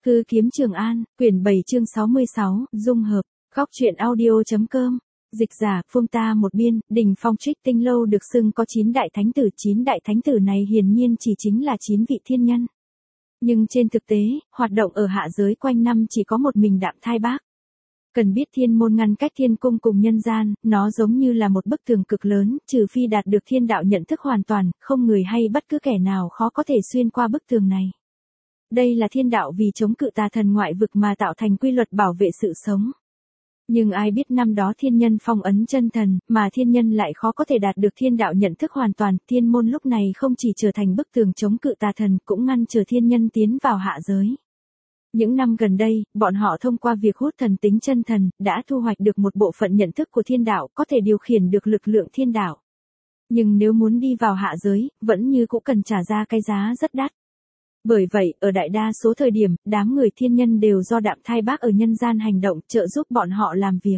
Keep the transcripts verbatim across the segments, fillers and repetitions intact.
Hư kiếm Trường An, quyển bảy chương sáu mươi sáu, dung hợp, góc truyện audio.com. Dịch giả, Phương ta một biên, đỉnh Phong Trích Tinh Lâu được xưng có chín đại thánh tử, chín đại thánh tử này hiển nhiên chỉ chính là chín vị thiên nhân. Nhưng trên thực tế, hoạt động ở hạ giới quanh năm chỉ có một mình Đạm Thai Bác. Cần biết thiên môn ngăn cách thiên cung cùng nhân gian, nó giống như là một bức tường cực lớn, trừ phi đạt được thiên đạo nhận thức hoàn toàn, không người hay bất cứ kẻ nào khó có thể xuyên qua bức tường này. Đây là thiên đạo vì chống cự tà thần ngoại vực mà tạo thành quy luật bảo vệ sự sống. Nhưng ai biết năm đó thiên nhân phong ấn chân thần, mà thiên nhân lại khó có thể đạt được thiên đạo nhận thức hoàn toàn, thiên môn lúc này không chỉ trở thành bức tường chống cự tà thần, cũng ngăn trở thiên nhân tiến vào hạ giới. Những năm gần đây, bọn họ thông qua việc hút thần tính chân thần, đã thu hoạch được một bộ phận nhận thức của thiên đạo, có thể điều khiển được lực lượng thiên đạo. Nhưng nếu muốn đi vào hạ giới, vẫn như cũng cần trả ra cái giá rất đắt. Bởi vậy, ở đại đa số thời điểm, đám người thiên nhân đều do Đạm Thai Bác ở nhân gian hành động, trợ giúp bọn họ làm việc.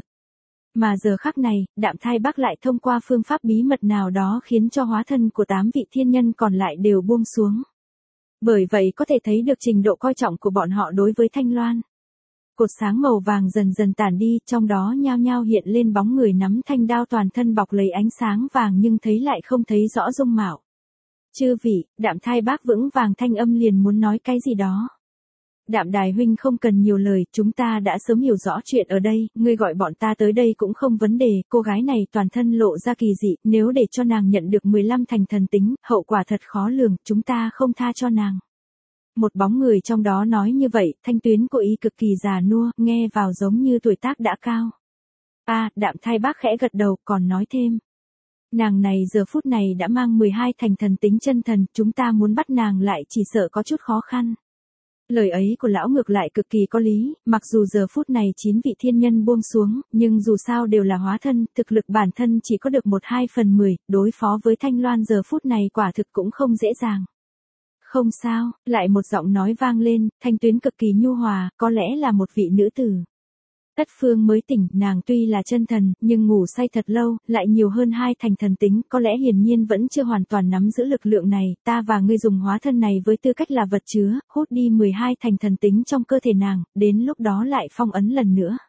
Mà giờ khắc này, Đạm Thai Bác lại thông qua phương pháp bí mật nào đó khiến cho hóa thân của tám vị thiên nhân còn lại đều buông xuống. Bởi vậy có thể thấy được trình độ coi trọng của bọn họ đối với Thanh Loan. Cột sáng màu vàng dần dần tản đi, trong đó nhao nhao hiện lên bóng người nắm thanh đao toàn thân bọc lấy ánh sáng vàng nhưng thấy lại không thấy rõ dung mạo. Chư vị, Đạm Thai Bác vững vàng thanh âm liền muốn nói cái gì đó. Đạm Đài huynh không cần nhiều lời, chúng ta đã sớm hiểu rõ chuyện ở đây, ngươi gọi bọn ta tới đây cũng không vấn đề, cô gái này toàn thân lộ ra kỳ dị, nếu để cho nàng nhận được mười lăm thành thần tính, hậu quả thật khó lường, chúng ta không tha cho nàng. Một bóng người trong đó nói như vậy, thanh tuyến của y cực kỳ già nua, nghe vào giống như tuổi tác đã cao. A, à, Đạm Thai Bác khẽ gật đầu, còn nói thêm. Nàng này giờ phút này đã mang mười hai thành thần tính chân thần, chúng ta muốn bắt nàng lại chỉ sợ có chút khó khăn. Lời ấy của lão ngược lại cực kỳ có lý, mặc dù giờ phút này chín vị thiên nhân buông xuống, nhưng dù sao đều là hóa thân, thực lực bản thân chỉ có được một hai phần mười, đối phó với Thanh Loan giờ phút này quả thực cũng không dễ dàng. Không sao, lại một giọng nói vang lên, thanh tuyến cực kỳ nhu hòa, có lẽ là một vị nữ tử. Tất Phương mới tỉnh, nàng tuy là chân thần, nhưng ngủ say thật lâu, lại nhiều hơn hai thành thần tính, có lẽ hiển nhiên vẫn chưa hoàn toàn nắm giữ lực lượng này, ta và ngươi dùng hóa thân này với tư cách là vật chứa, hút đi mười hai thành thần tính trong cơ thể nàng, đến lúc đó lại phong ấn lần nữa.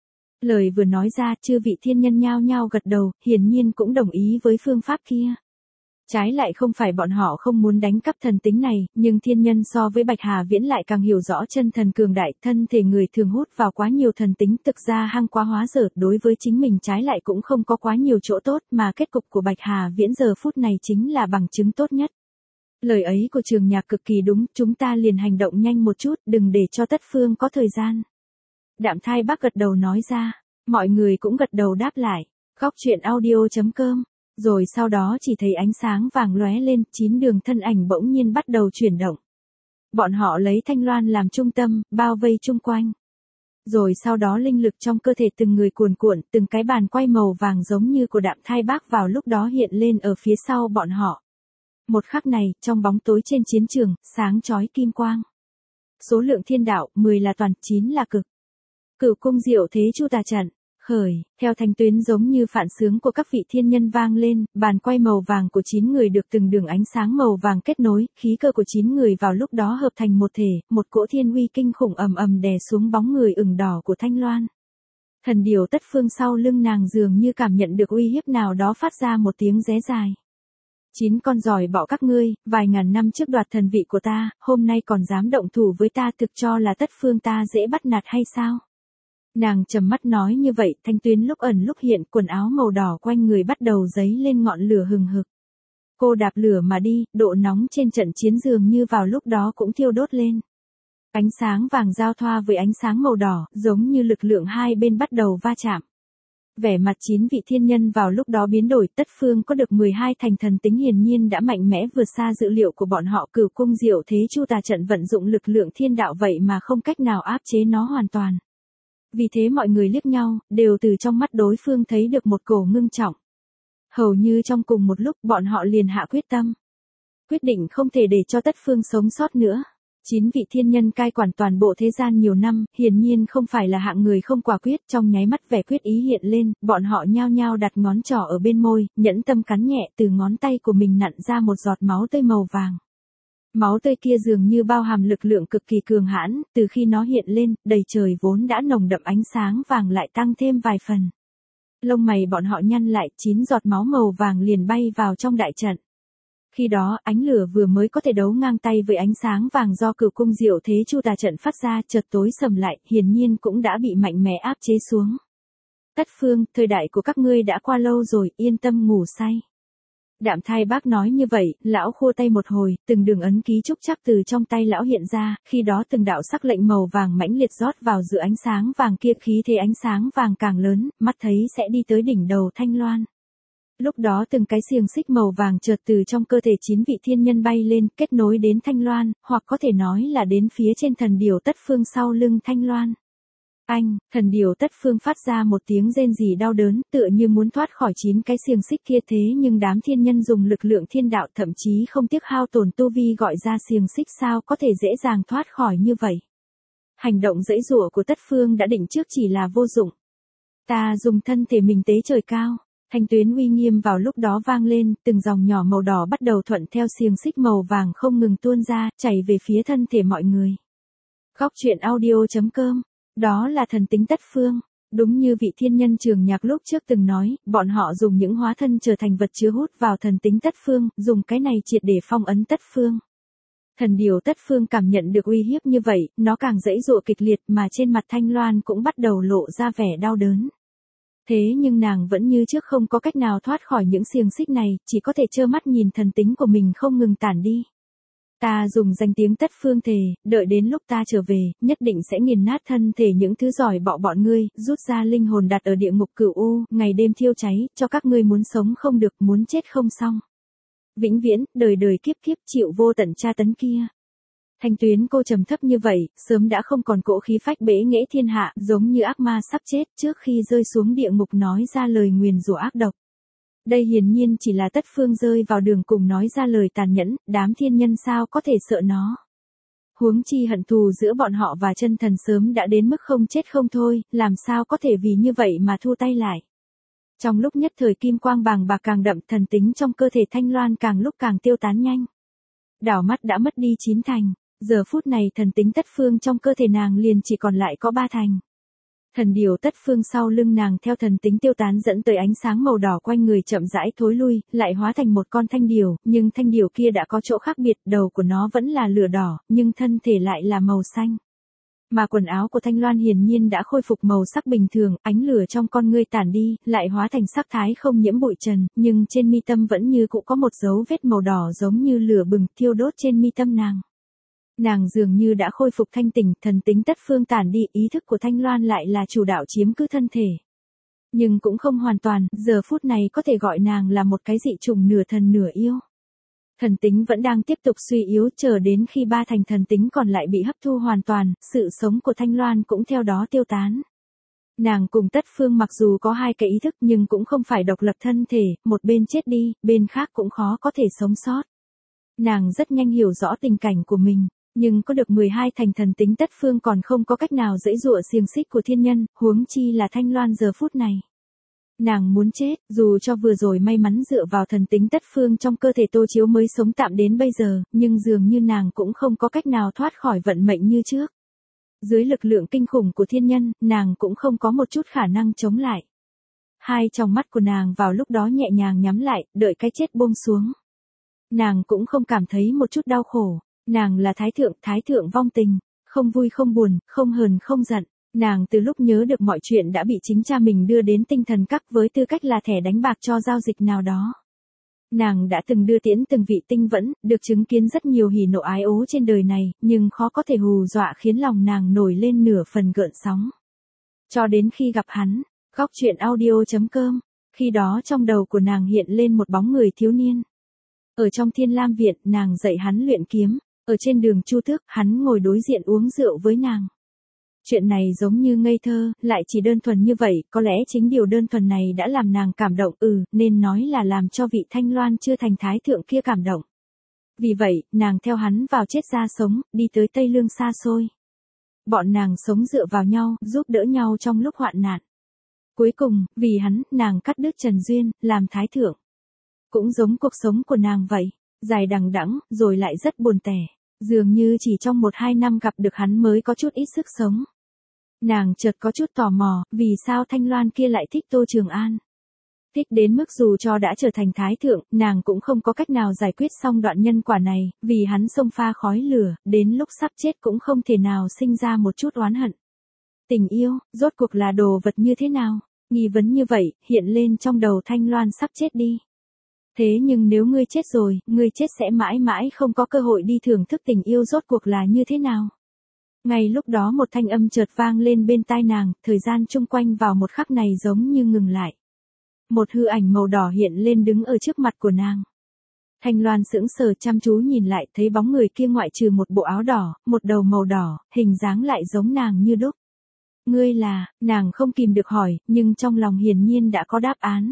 Lời vừa nói ra, chư vị thiên nhân nhao nhao gật đầu, hiển nhiên cũng đồng ý với phương pháp kia. Trái lại không phải bọn họ không muốn đánh cắp thần tính này, nhưng thiên nhân so với Bạch Hà Viễn lại càng hiểu rõ chân thần cường đại, thân thể người thường hút vào quá nhiều thần tính, thực ra hăng quá hóa dở, đối với chính mình trái lại cũng không có quá nhiều chỗ tốt, mà kết cục của Bạch Hà Viễn giờ phút này chính là bằng chứng tốt nhất. Lời ấy của Trường Nhạc cực kỳ đúng, chúng ta liền hành động nhanh một chút, đừng để cho Tất Phương có thời gian. Đạm Thai Bác gật đầu nói ra, mọi người cũng gật đầu đáp lại, góc truyện audio.com. Rồi sau đó chỉ thấy ánh sáng vàng lóe lên, chín đường thân ảnh bỗng nhiên bắt đầu chuyển động. Bọn họ lấy Thanh Loan làm trung tâm, bao vây chung quanh. Rồi sau đó linh lực trong cơ thể từng người cuồn cuộn, từng cái bàn quay màu vàng giống như của Đạm Thai Bác vào lúc đó hiện lên ở phía sau bọn họ. Một khắc này, trong bóng tối trên chiến trường, sáng chói kim quang. Số lượng thiên đạo, mười là toàn, chín là cực. Cửu cung diệu thế chu tà trận. Khởi, theo thanh tuyến giống như phản xướng của các vị thiên nhân vang lên, bàn quay màu vàng của chín người được từng đường ánh sáng màu vàng kết nối, khí cơ của chín người vào lúc đó hợp thành một thể, một cỗ thiên uy kinh khủng ầm ầm đè xuống bóng người ửng đỏ của Thanh Loan. Thần điều Tất Phương sau lưng nàng dường như cảm nhận được uy hiếp nào đó phát ra một tiếng ré dài. Chín con giỏi bọ các ngươi, vài ngàn năm trước đoạt thần vị của ta, hôm nay còn dám động thủ với ta, thực cho là Tất Phương ta dễ bắt nạt hay sao? Nàng trầm mắt nói như vậy, thanh tuyến lúc ẩn lúc hiện, quần áo màu đỏ quanh người bắt đầu dấy lên ngọn lửa hừng hực. Cô đạp lửa mà đi, độ nóng trên trận chiến dường như vào lúc đó cũng thiêu đốt lên. Ánh sáng vàng giao thoa với ánh sáng màu đỏ, giống như lực lượng hai bên bắt đầu va chạm. Vẻ mặt chín vị thiên nhân vào lúc đó biến đổi, Tất Phương có được mười hai thành thần tính hiển nhiên đã mạnh mẽ vượt xa dự liệu của bọn họ. Cửu cung diệu thế chu tà trận vận dụng lực lượng thiên đạo vậy mà không cách nào áp chế nó hoàn toàn. Vì thế mọi người liếc nhau, đều từ trong mắt đối phương thấy được một cổ ngưng trọng. Hầu như trong cùng một lúc bọn họ liền hạ quyết tâm. Quyết định không thể để cho Tất Phương sống sót nữa. Chín vị thiên nhân cai quản toàn bộ thế gian nhiều năm, hiển nhiên không phải là hạng người không quả quyết, trong nháy mắt vẻ quyết ý hiện lên, bọn họ nhao nhao đặt ngón trỏ ở bên môi, nhẫn tâm cắn nhẹ từ ngón tay của mình nặn ra một giọt máu tươi màu vàng. Máu tươi kia dường như bao hàm lực lượng cực kỳ cường hãn, từ khi nó hiện lên, đầy trời vốn đã nồng đậm ánh sáng vàng lại tăng thêm vài phần. Lông mày bọn họ nhăn lại, chín giọt máu màu vàng liền bay vào trong đại trận. Khi đó, ánh lửa vừa mới có thể đấu ngang tay với ánh sáng vàng do Cửu cung Diệu Thế Chu Tà trận phát ra, chợt tối sầm lại, hiển nhiên cũng đã bị mạnh mẽ áp chế xuống. Tất Phương, thời đại của các ngươi đã qua lâu rồi, yên tâm ngủ say. Đạm Thai Bác nói như vậy, lão khua tay một hồi, từng đường ấn ký trúc chắc từ trong tay lão hiện ra, khi đó từng đạo sắc lệnh màu vàng mãnh liệt rót vào giữa ánh sáng vàng kia, khí thế ánh sáng vàng càng lớn, mắt thấy sẽ đi tới đỉnh đầu Thanh Loan. Lúc đó từng cái xiềng xích màu vàng chợt từ trong cơ thể chín vị thiên nhân bay lên, kết nối đến Thanh Loan, hoặc có thể nói là đến phía trên thần điểu Tất Phương sau lưng Thanh Loan. Anh, thần điểu Tất Phương phát ra một tiếng rên rỉ đau đớn, tựa như muốn thoát khỏi chín cái xiềng xích kia, thế nhưng đám thiên nhân dùng lực lượng thiên đạo thậm chí không tiếc hao tổn tu vi gọi ra xiềng xích, sao có thể dễ dàng thoát khỏi như vậy. Hành động giãy giụa của Tất Phương đã định trước chỉ là vô dụng. Ta dùng thân thể mình tế trời cao. Thanh tuyến uy nghiêm vào lúc đó vang lên, từng dòng nhỏ màu đỏ bắt đầu thuận theo xiềng xích màu vàng không ngừng tuôn ra, chảy về phía thân thể mọi người. Góc truyện audio chấm com. Đó là thần tính Tất Phương. Đúng như vị thiên nhân Trường Nhạc lúc trước từng nói, bọn họ dùng những hóa thân trở thành vật chứa hút vào thần tính Tất Phương, dùng cái này triệt để phong ấn Tất Phương. Thần điểu Tất Phương cảm nhận được uy hiếp như vậy, nó càng giãy giụa kịch liệt, mà trên mặt Thanh Loan cũng bắt đầu lộ ra vẻ đau đớn. Thế nhưng nàng vẫn như trước không có cách nào thoát khỏi những xiềng xích này, chỉ có thể trơ mắt nhìn thần tính của mình không ngừng tản đi. Ta dùng danh tiếng Tất Phương thề, đợi đến lúc ta trở về, nhất định sẽ nghiền nát thân thể những thứ giỏi bọ bọn ngươi, rút ra linh hồn đặt ở địa ngục cửu u, ngày đêm thiêu cháy, cho các ngươi muốn sống không được, muốn chết không xong. Vĩnh viễn, đời đời kiếp kiếp chịu vô tận tra tấn kia. Thanh tuyến cô trầm thấp như vậy, sớm đã không còn cỗ khí phách bẽ nghễ thiên hạ, giống như ác ma sắp chết trước khi rơi xuống địa ngục nói ra lời nguyền rủa ác độc. Đây hiển nhiên chỉ là Tất Phương rơi vào đường cùng nói ra lời tàn nhẫn, đám thiên nhân sao có thể sợ nó. Huống chi hận thù giữa bọn họ và chân thần sớm đã đến mức không chết không thôi, làm sao có thể vì như vậy mà thu tay lại. Trong lúc nhất thời kim quang bàng bạc càng đậm, thần tính trong cơ thể Thanh Loan càng lúc càng tiêu tán nhanh. Đảo mắt đã mất đi chín thành. Giờ phút này thần tính Tất Phương trong cơ thể nàng liền chỉ còn lại có ba thành. Thần điểu Tất Phương sau lưng nàng theo thần tính tiêu tán dẫn tới ánh sáng màu đỏ quanh người chậm rãi thối lui, lại hóa thành một con thanh điểu, nhưng thanh điểu kia đã có chỗ khác biệt, đầu của nó vẫn là lửa đỏ, nhưng thân thể lại là màu xanh. Mà quần áo của Thanh Loan hiển nhiên đã khôi phục màu sắc bình thường, ánh lửa trong con ngươi tản đi, lại hóa thành sắc thái không nhiễm bụi trần, nhưng trên mi tâm vẫn như cũng có một dấu vết màu đỏ giống như lửa bừng thiêu đốt trên mi tâm nàng. Nàng dường như đã khôi phục thanh tỉnh, thần tính Tất Phương tản đi, ý thức của Thanh Loan lại là chủ đạo chiếm cứ thân thể. Nhưng cũng không hoàn toàn, giờ phút này có thể gọi nàng là một cái dị trùng nửa thần nửa yêu. Thần tính vẫn đang tiếp tục suy yếu, chờ đến khi ba thành thần tính còn lại bị hấp thu hoàn toàn, sự sống của Thanh Loan cũng theo đó tiêu tán. Nàng cùng Tất Phương mặc dù có hai cái ý thức nhưng cũng không phải độc lập thân thể, một bên chết đi, bên khác cũng khó có thể sống sót. Nàng rất nhanh hiểu rõ tình cảnh của mình. Nhưng có được mười hai thành thần tính Tất Phương còn không có cách nào giãy giụa xiềng xích của thiên nhân, huống chi là Thanh Loan giờ phút này. Nàng muốn chết, dù cho vừa rồi may mắn dựa vào thần tính Tất Phương trong cơ thể Tô Chiếu mới sống tạm đến bây giờ, nhưng dường như nàng cũng không có cách nào thoát khỏi vận mệnh như trước. Dưới lực lượng kinh khủng của thiên nhân, nàng cũng không có một chút khả năng chống lại. Hai tròng mắt của nàng vào lúc đó nhẹ nhàng nhắm lại, đợi cái chết buông xuống. Nàng cũng không cảm thấy một chút đau khổ. Nàng là thái thượng, thái thượng vong tình, không vui không buồn, không hờn không giận. Nàng từ lúc nhớ được mọi chuyện đã bị chính cha mình đưa đến tinh thần các với tư cách là thẻ đánh bạc cho giao dịch nào đó. Nàng đã từng đưa tiễn từng vị tinh vẫn, được chứng kiến rất nhiều hỉ nộ ái ố trên đời này, nhưng khó có thể hù dọa khiến lòng nàng nổi lên nửa phần gợn sóng. Cho đến khi gặp hắn, góc truyện audio chấm com, khi đó trong đầu của nàng hiện lên một bóng người thiếu niên. Ở trong Thiên Lam Viện, nàng dạy hắn luyện kiếm. Ở trên đường Chu Tước, hắn ngồi đối diện uống rượu với nàng. Chuyện này giống như ngây thơ, lại chỉ đơn thuần như vậy, có lẽ chính điều đơn thuần này đã làm nàng cảm động, ừ, nên nói là làm cho vị Thanh Loan chưa thành thái thượng kia cảm động. Vì vậy, nàng theo hắn vào chết ra sống, đi tới Tây Lương xa xôi. Bọn nàng sống dựa vào nhau, giúp đỡ nhau trong lúc hoạn nạn. Cuối cùng, vì hắn, nàng cắt đứt trần duyên, làm thái thượng. Cũng giống cuộc sống của nàng vậy. dài đằng đẵng, rồi lại rất buồn tẻ. Dường như chỉ trong một hai năm gặp được hắn mới có chút ít sức sống. Nàng chợt có chút tò mò, vì sao Thanh Loan kia lại thích Tô Trường An. Thích đến mức dù cho đã trở thành thái thượng, nàng cũng không có cách nào giải quyết xong đoạn nhân quả này, vì hắn xông pha khói lửa, đến lúc sắp chết cũng không thể nào sinh ra một chút oán hận. Tình yêu, rốt cuộc là đồ vật như thế nào? Nghi vấn như vậy, hiện lên trong đầu Thanh Loan sắp chết đi. Thế nhưng nếu ngươi chết rồi, ngươi chết sẽ mãi mãi không có cơ hội đi thưởng thức tình yêu rốt cuộc là như thế nào. Ngay lúc đó một thanh âm chợt vang lên bên tai nàng, thời gian chung quanh vào một khắc này giống như ngừng lại. Một hư ảnh màu đỏ hiện lên đứng ở trước mặt của nàng. Thanh Loan sững sờ chăm chú nhìn lại thấy bóng người kia ngoại trừ một bộ áo đỏ, một đầu màu đỏ, hình dáng lại giống nàng như đúc. Ngươi là, nàng không kìm được hỏi, nhưng trong lòng hiển nhiên đã có đáp án.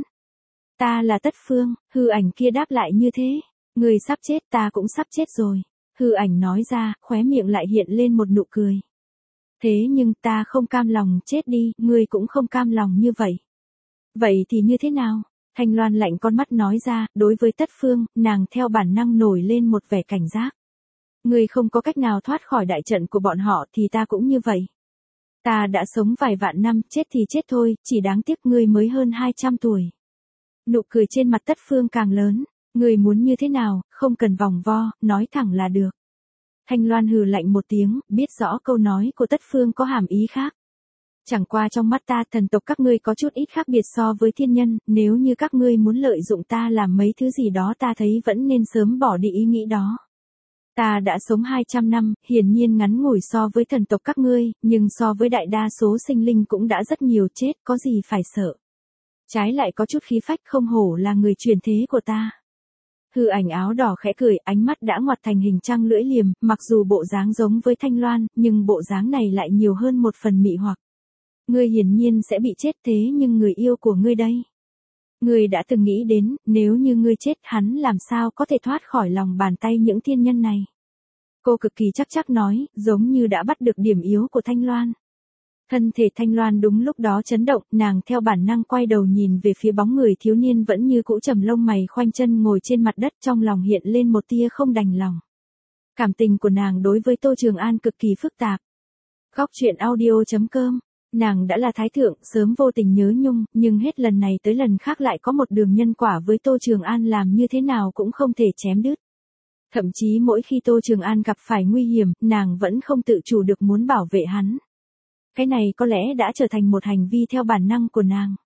Ta là Tất Phương, hư ảnh kia đáp lại như thế. Ngươi sắp chết, ta cũng sắp chết rồi. Hư ảnh nói ra, khóe miệng lại hiện lên một nụ cười. Thế nhưng ta không cam lòng chết đi, ngươi cũng không cam lòng như vậy. Vậy thì như thế nào? Thanh Loan lạnh con mắt nói ra, đối với Tất Phương, nàng theo bản năng nổi lên một vẻ cảnh giác. Ngươi không có cách nào thoát khỏi đại trận của bọn họ thì ta cũng như vậy. Ta đã sống vài vạn năm, chết thì chết thôi, chỉ đáng tiếc ngươi mới hơn hai trăm tuổi. Nụ cười trên mặt Tất Phương càng lớn, ngươi muốn như thế nào, không cần vòng vo, nói thẳng là được. Thanh Loan hừ lạnh một tiếng, biết rõ câu nói của Tất Phương có hàm ý khác. Chẳng qua trong mắt ta thần tộc các ngươi có chút ít khác biệt so với thiên nhân, nếu như các ngươi muốn lợi dụng ta làm mấy thứ gì đó ta thấy vẫn nên sớm bỏ đi ý nghĩ đó. Ta đã sống hai trăm năm, hiển nhiên ngắn ngủi so với thần tộc các ngươi, nhưng so với đại đa số sinh linh cũng đã rất nhiều chết, có gì phải sợ. Trái lại có chút khí phách không hổ là người truyền thế của ta. Hư ảnh áo đỏ khẽ cười, ánh mắt đã ngoặt thành hình trăng lưỡi liềm, mặc dù bộ dáng giống với Thanh Loan, nhưng bộ dáng này lại nhiều hơn một phần mị hoặc. Ngươi hiển nhiên sẽ bị chết thế nhưng người yêu của ngươi đây. Ngươi đã từng nghĩ đến, nếu như ngươi chết hắn làm sao có thể thoát khỏi lòng bàn tay những thiên nhân này. Cô cực kỳ chắc chắc nói, giống như đã bắt được điểm yếu của Thanh Loan. Thân thể Thanh Loan đúng lúc đó chấn động, nàng theo bản năng quay đầu nhìn về phía bóng người thiếu niên vẫn như cũ trầm lông mày khoanh chân ngồi trên mặt đất, trong lòng hiện lên một tia không đành lòng. Cảm tình của nàng đối với Tô Trường An cực kỳ phức tạp. Góc truyện audio chấm com. Nàng đã là thái thượng, sớm vô tình nhớ nhung, nhưng hết lần này tới lần khác lại có một đường nhân quả với Tô Trường An làm như thế nào cũng không thể chém đứt. Thậm chí mỗi khi Tô Trường An gặp phải nguy hiểm, nàng vẫn không tự chủ được muốn bảo vệ hắn. Cái này có lẽ đã trở thành một hành vi theo bản năng của nàng.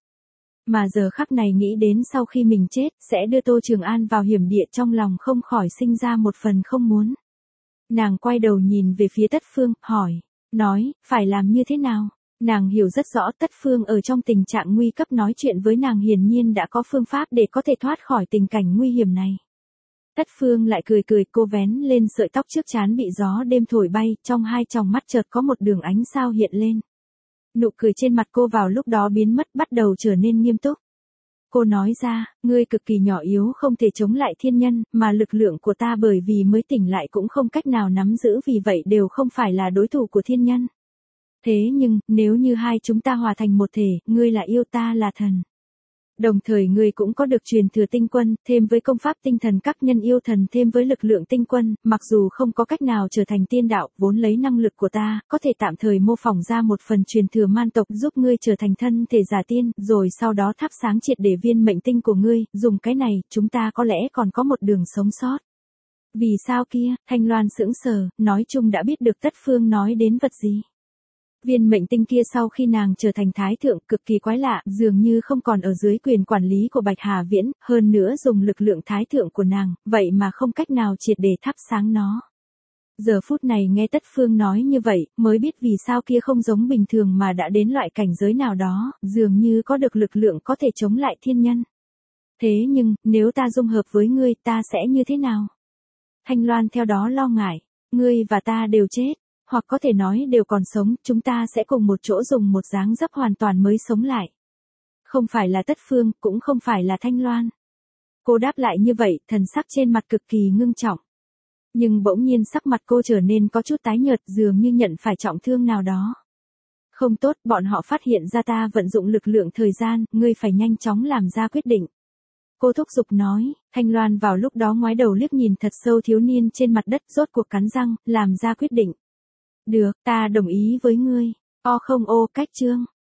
Mà giờ khắc này nghĩ đến sau khi mình chết, sẽ đưa Tô Trường An vào hiểm địa, trong lòng không khỏi sinh ra một phần không muốn. Nàng quay đầu nhìn về phía Tất Phương, hỏi, nói, phải làm như thế nào? Nàng hiểu rất rõ Tất Phương ở trong tình trạng nguy cấp nói chuyện với nàng hiển nhiên đã có phương pháp để có thể thoát khỏi tình cảnh nguy hiểm này. Tất Phương lại cười cười, cô vén lên sợi tóc trước trán bị gió đêm thổi bay, trong hai tròng mắt chợt có một đường ánh sao hiện lên. Nụ cười trên mặt cô vào lúc đó biến mất, bắt đầu trở nên nghiêm túc. Cô nói ra, ngươi cực kỳ nhỏ yếu không thể chống lại thiên nhân, mà lực lượng của ta bởi vì mới tỉnh lại cũng không cách nào nắm giữ, vì vậy đều không phải là đối thủ của thiên nhân. Thế nhưng, nếu như hai chúng ta hòa thành một thể, ngươi là yêu ta là thần. Đồng thời ngươi cũng có được truyền thừa tinh quân, thêm với công pháp tinh thần các nhân yêu thần, thêm với lực lượng tinh quân, mặc dù không có cách nào trở thành tiên đạo, vốn lấy năng lực của ta, có thể tạm thời mô phỏng ra một phần truyền thừa man tộc giúp ngươi trở thành thân thể giả tiên, rồi sau đó thắp sáng triệt để viên mệnh tinh của ngươi, dùng cái này, chúng ta có lẽ còn có một đường sống sót. Vì sao kia, Thanh Loan sững sờ, nói chung đã biết được Tất Phương nói đến vật gì. Viên mệnh tinh kia sau khi nàng trở thành thái thượng cực kỳ quái lạ, dường như không còn ở dưới quyền quản lý của Bạch Hà Viễn, hơn nữa dùng lực lượng thái thượng của nàng, vậy mà không cách nào triệt để thắp sáng nó. Giờ phút này nghe Tất Phương nói như vậy, mới biết vì sao kia không giống bình thường mà đã đến loại cảnh giới nào đó, dường như có được lực lượng có thể chống lại thiên nhân. Thế nhưng, nếu ta dung hợp với ngươi, ta sẽ như thế nào? Thanh Loan theo đó lo ngại, ngươi và ta đều chết. Hoặc có thể nói đều còn sống, chúng ta sẽ cùng một chỗ dùng một dáng dấp hoàn toàn mới sống lại. Không phải là Tất Phương, cũng không phải là Thanh Loan. Cô đáp lại như vậy, thần sắc trên mặt cực kỳ ngưng trọng. Nhưng bỗng nhiên sắc mặt cô trở nên có chút tái nhợt, dường như nhận phải trọng thương nào đó. Không tốt, bọn họ phát hiện ra ta vận dụng lực lượng thời gian, ngươi phải nhanh chóng làm ra quyết định. Cô thúc giục nói, Thanh Loan vào lúc đó ngoái đầu liếc nhìn thật sâu thiếu niên trên mặt đất, rốt cuộc cắn răng, làm ra quyết định. Được, ta đồng ý với ngươi. O không ô cách chương.